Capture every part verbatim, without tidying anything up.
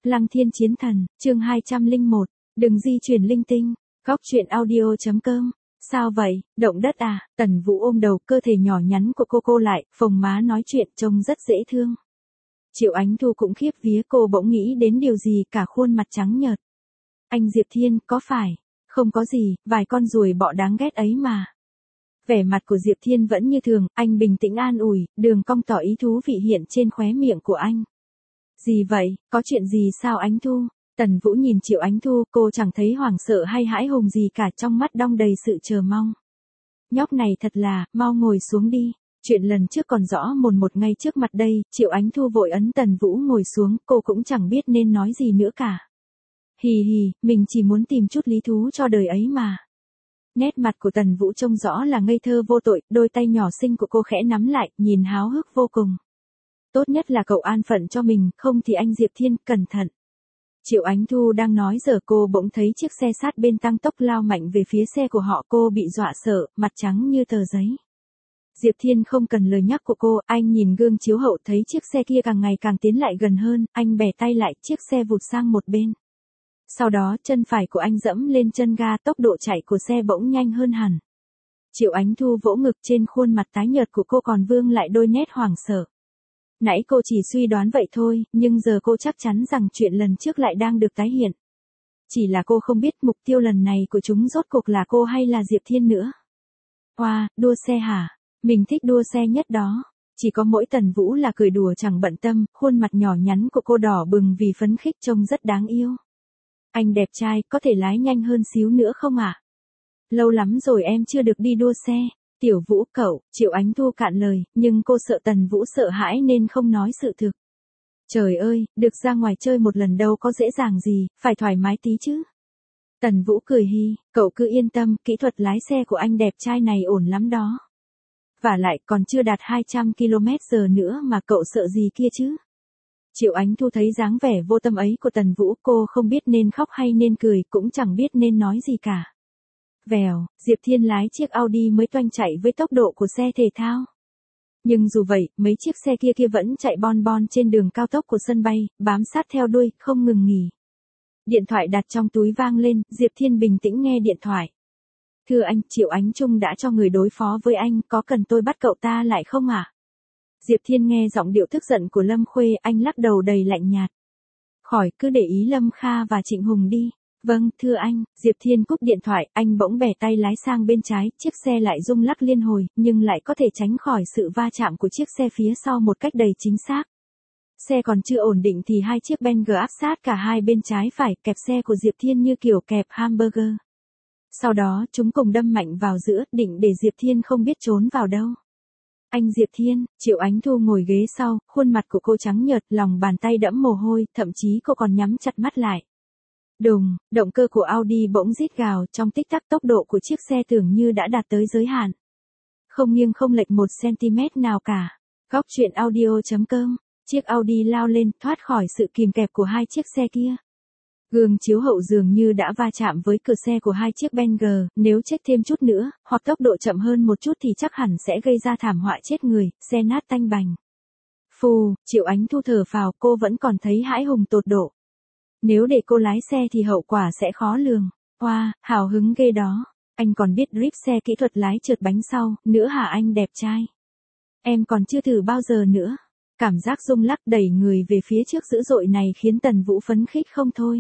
Lăng Thiên Chiến Thần, chương hai trăm lẻ một, đừng di chuyển linh tinh, góc truyện audio chấm com. Sao vậy, động đất à? Tần Vũ ôm đầu, cơ thể nhỏ nhắn của cô cô lại, phồng má nói chuyện trông rất dễ thương. Triệu Ánh Thu cũng khiếp vía, cô bỗng nghĩ đến điều gì, cả khuôn mặt trắng nhợt. Anh Diệp Thiên, có phải? Không có gì, vài con ruồi bọ đáng ghét ấy mà. Vẻ mặt của Diệp Thiên vẫn như thường, anh bình tĩnh an ủi, đường cong tỏ ý thú vị hiện trên khóe miệng của anh. Gì vậy, có chuyện gì sao Ánh Thu? Tần Vũ nhìn Triệu Ánh Thu, cô chẳng thấy hoảng sợ hay hãi hùng gì cả, trong mắt đong đầy sự chờ mong. Nhóc này thật là, mau ngồi xuống đi. Chuyện lần trước còn rõ mồn một ngay trước mặt đây, Triệu Ánh Thu vội ấn Tần Vũ ngồi xuống, cô cũng chẳng biết nên nói gì nữa cả. Hì hì, mình chỉ muốn tìm chút lý thú cho đời ấy mà. Nét mặt của Tần Vũ trông rõ là ngây thơ vô tội, đôi tay nhỏ xinh của cô khẽ nắm lại, nhìn háo hức vô cùng. Tốt nhất là cậu an phận cho mình, không thì anh Diệp Thiên, cẩn thận. Triệu Ánh Thu đang nói giờ cô bỗng thấy chiếc xe sát bên tăng tốc lao mạnh về phía xe của họ, cô bị dọa sợ, mặt trắng như tờ giấy. Diệp Thiên không cần lời nhắc của cô, anh nhìn gương chiếu hậu thấy chiếc xe kia càng ngày càng tiến lại gần hơn, anh bẻ tay lại, chiếc xe vụt sang một bên. Sau đó chân phải của anh dẫm lên chân ga, tốc độ chạy của xe bỗng nhanh hơn hẳn. Triệu Ánh Thu vỗ ngực, trên khuôn mặt tái nhợt của cô còn vương lại đôi nét hoảng sợ. Nãy cô chỉ suy đoán vậy thôi, nhưng giờ cô chắc chắn rằng chuyện lần trước lại đang được tái hiện. Chỉ là cô không biết mục tiêu lần này của chúng rốt cuộc là cô hay là Diệp Thiên nữa. Wow, đua xe hả? Mình thích đua xe nhất đó. Chỉ có mỗi Tần Vũ là cười đùa chẳng bận tâm, khuôn mặt nhỏ nhắn của cô đỏ bừng vì phấn khích trông rất đáng yêu. Anh đẹp trai, có thể lái nhanh hơn xíu nữa không ạ? À? Lâu lắm rồi em chưa được đi đua xe. Tiểu Vũ cậu, Triệu Ánh Thu cạn lời, nhưng cô sợ Tần Vũ sợ hãi nên không nói sự thực. Trời ơi, được ra ngoài chơi một lần đâu có dễ dàng gì, phải thoải mái tí chứ. Tần Vũ cười hi, cậu cứ yên tâm, kỹ thuật lái xe của anh đẹp trai này ổn lắm đó. Vả lại còn chưa đạt hai trăm ki lô mét giờ nữa mà cậu sợ gì kia chứ. Triệu Ánh Thu thấy dáng vẻ vô tâm ấy của Tần Vũ, cô không biết nên khóc hay nên cười, cũng chẳng biết nên nói gì cả. Vèo, Diệp Thiên lái chiếc Audi mới toanh chạy với tốc độ của xe thể thao. Nhưng dù vậy, mấy chiếc xe kia kia vẫn chạy bon bon trên đường cao tốc của sân bay, bám sát theo đuôi, không ngừng nghỉ. Điện thoại đặt trong túi vang lên, Diệp Thiên bình tĩnh nghe điện thoại. Thưa anh, Triệu Ánh Trung đã cho người đối phó với anh, có cần tôi bắt cậu ta lại không ạ? À? Diệp Thiên nghe giọng điệu tức giận của Lâm Khuê, anh lắc đầu đầy lạnh nhạt. Khỏi, cứ để ý Lâm Kha và Trịnh Hùng đi. Vâng, thưa anh, Diệp Thiên cúp điện thoại, anh bỗng bẻ tay lái sang bên trái, chiếc xe lại rung lắc liên hồi, nhưng lại có thể tránh khỏi sự va chạm của chiếc xe phía sau một cách đầy chính xác. Xe còn chưa ổn định thì hai chiếc Benz áp sát cả hai bên trái phải, kẹp xe của Diệp Thiên như kiểu kẹp hamburger. Sau đó, chúng cùng đâm mạnh vào giữa, định để Diệp Thiên không biết trốn vào đâu. Anh Diệp Thiên, Triệu Ánh Thu ngồi ghế sau, khuôn mặt của cô trắng nhợt, lòng bàn tay đẫm mồ hôi, thậm chí cô còn nhắm chặt mắt lại. Đùng, động cơ của Audi bỗng rít gào, trong tích tắc tốc độ của chiếc xe tưởng như đã đạt tới giới hạn. Không nghiêng không lệch một cm nào cả. Góc truyện audio chấm com, chiếc Audi lao lên, thoát khỏi sự kìm kẹp của hai chiếc xe kia. Gương chiếu hậu dường như đã va chạm với cửa xe của hai chiếc Benz, nếu check thêm chút nữa, hoặc tốc độ chậm hơn một chút thì chắc hẳn sẽ gây ra thảm họa chết người, xe nát tanh bành. Phù, Triệu Ánh Thu thở phào, cô vẫn còn thấy hãi hùng tột độ. Nếu để cô lái xe thì hậu quả sẽ khó lường. Wow, hào hứng ghê đó. Anh còn biết drift xe, kỹ thuật lái trượt bánh sau, nữa hả anh đẹp trai? Em còn chưa thử bao giờ nữa. Cảm giác rung lắc đẩy người về phía trước dữ dội này khiến Tần Vũ phấn khích không thôi.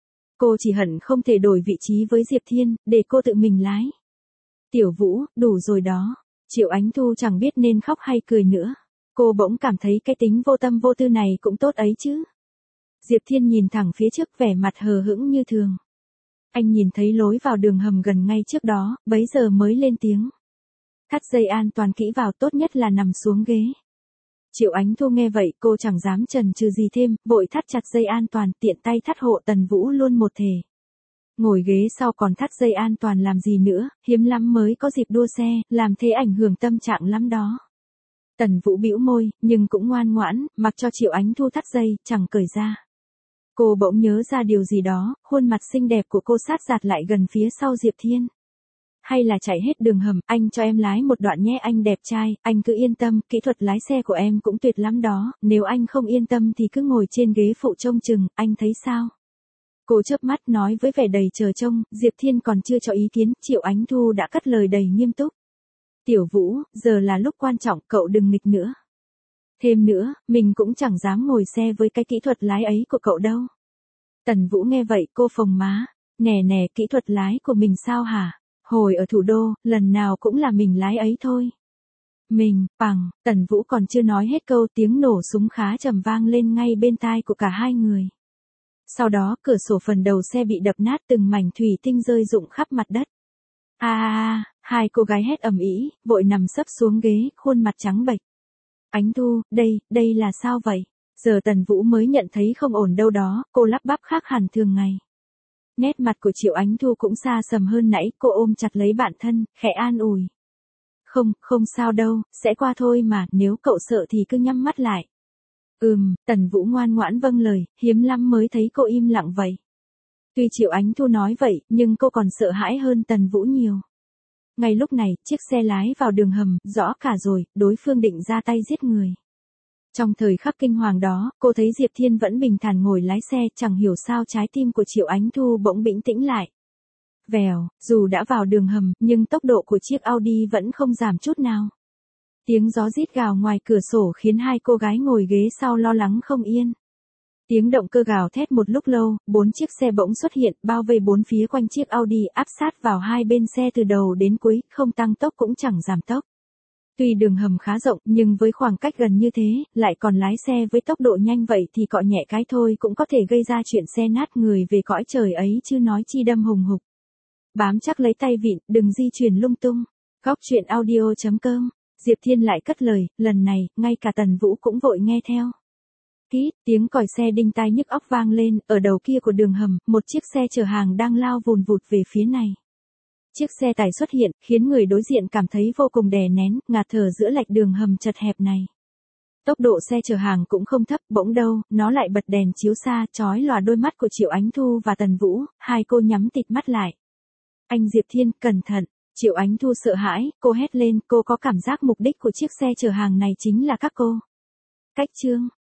Cô chỉ hận không thể đổi vị trí với Diệp Thiên, để cô tự mình lái. Tiểu Vũ, đủ rồi đó. Triệu Ánh Thu chẳng biết nên khóc hay cười nữa. Cô bỗng cảm thấy cái tính vô tâm vô tư này cũng tốt ấy chứ. Diệp Thiên nhìn thẳng phía trước, vẻ mặt hờ hững như thường. Anh nhìn thấy lối vào đường hầm gần ngay trước đó, bấy giờ mới lên tiếng. Thắt dây an toàn kỹ vào, tốt nhất là nằm xuống ghế. Triệu Ánh Thu nghe vậy, cô chẳng dám chần chừ gì thêm, vội thắt chặt dây an toàn, tiện tay thắt hộ Tần Vũ luôn một thể. Ngồi ghế sau còn thắt dây an toàn làm gì nữa, hiếm lắm mới có dịp đua xe, làm thế ảnh hưởng tâm trạng lắm đó. Tần Vũ bĩu môi, nhưng cũng ngoan ngoãn, mặc cho Triệu Ánh Thu thắt dây, chẳng cởi ra. Cô bỗng nhớ ra điều gì đó, khuôn mặt xinh đẹp của cô sát giạt lại gần phía sau Diệp Thiên. hay là chạy hết đường hầm, anh cho em lái một đoạn nhé anh đẹp trai, anh cứ yên tâm, kỹ thuật lái xe của em cũng tuyệt lắm đó, nếu anh không yên tâm thì cứ ngồi trên ghế phụ trông chừng, anh thấy sao? Cô chớp mắt nói với vẻ đầy chờ trông, Diệp Thiên còn chưa cho ý kiến, Triệu Ánh Thu đã cất lời đầy nghiêm túc. Tiểu Vũ, giờ là lúc quan trọng, cậu đừng nghịch nữa. Thêm nữa, mình cũng chẳng dám ngồi xe với cái kỹ thuật lái ấy của cậu đâu. Tần Vũ nghe vậy cô phồng má, nè nè kỹ thuật lái của mình sao hả? Hồi ở thủ đô, lần nào cũng là mình lái ấy thôi. Mình, bằng, Tần Vũ còn chưa nói hết câu tiếng nổ súng khá trầm vang lên ngay bên tai của cả hai người. Sau đó cửa sổ phần đầu xe bị đập nát từng mảnh thủy tinh rơi rụng khắp mặt đất. A a a, hai cô gái hét ầm ĩ, vội nằm sấp xuống ghế, khuôn mặt trắng bệch. Ánh Thu, đây, đây là sao vậy? Giờ Tần Vũ mới nhận thấy không ổn đâu đó, cô lắp bắp khác hẳn thường ngày. Nét mặt của Triệu Ánh Thu cũng xa sầm hơn nãy, cô ôm chặt lấy bạn thân, khẽ an ủi. Không, không sao đâu, sẽ qua thôi mà, nếu cậu sợ thì cứ nhắm mắt lại. Ừm, Tần Vũ ngoan ngoãn vâng lời, hiếm lắm mới thấy cô im lặng vậy. Tuy Triệu Ánh Thu nói vậy, nhưng cô còn sợ hãi hơn Tần Vũ nhiều. Ngay lúc này, chiếc xe lái vào đường hầm, rõ cả rồi, đối phương định ra tay giết người. Trong thời khắc kinh hoàng đó, cô thấy Diệp Thiên vẫn bình thản ngồi lái xe, chẳng hiểu sao trái tim của Triệu Ánh Thu bỗng bình tĩnh lại. Vèo, dù đã vào đường hầm, nhưng tốc độ của chiếc Audi vẫn không giảm chút nào. Tiếng gió rít gào ngoài cửa sổ khiến hai cô gái ngồi ghế sau lo lắng không yên. Tiếng động cơ gào thét một lúc lâu, bốn chiếc xe bỗng xuất hiện, bao vây bốn phía quanh chiếc Audi, áp sát vào hai bên xe từ đầu đến cuối, không tăng tốc cũng chẳng giảm tốc. Tuy đường hầm khá rộng, nhưng với khoảng cách gần như thế, lại còn lái xe với tốc độ nhanh vậy thì cọ nhẹ cái thôi cũng có thể gây ra chuyện xe nát người về cõi trời ấy chứ nói chi đâm hùng hục. Bám chắc lấy tay vịn, đừng di chuyển lung tung. Góc truyện audio chấm com. Diệp Thiên lại cất lời, lần này, ngay cả Tần Vũ cũng vội nghe theo. Kít, tiếng còi xe đinh tai nhức óc vang lên, ở đầu kia của đường hầm, một chiếc xe chở hàng đang lao vùn vụt về phía này. Chiếc xe tải xuất hiện, khiến người đối diện cảm thấy vô cùng đè nén, ngạt thở giữa lạch đường hầm chật hẹp này. Tốc độ xe chở hàng cũng không thấp, bỗng đâu, nó lại bật đèn chiếu xa, chói lòa đôi mắt của Triệu Ánh Thu và Tần Vũ, hai cô nhắm tịt mắt lại. Anh Diệp Thiên, cẩn thận. Triệu Ánh Thu sợ hãi, cô hét lên, cô có cảm giác mục đích của chiếc xe chở hàng này chính là các cô. Cách chương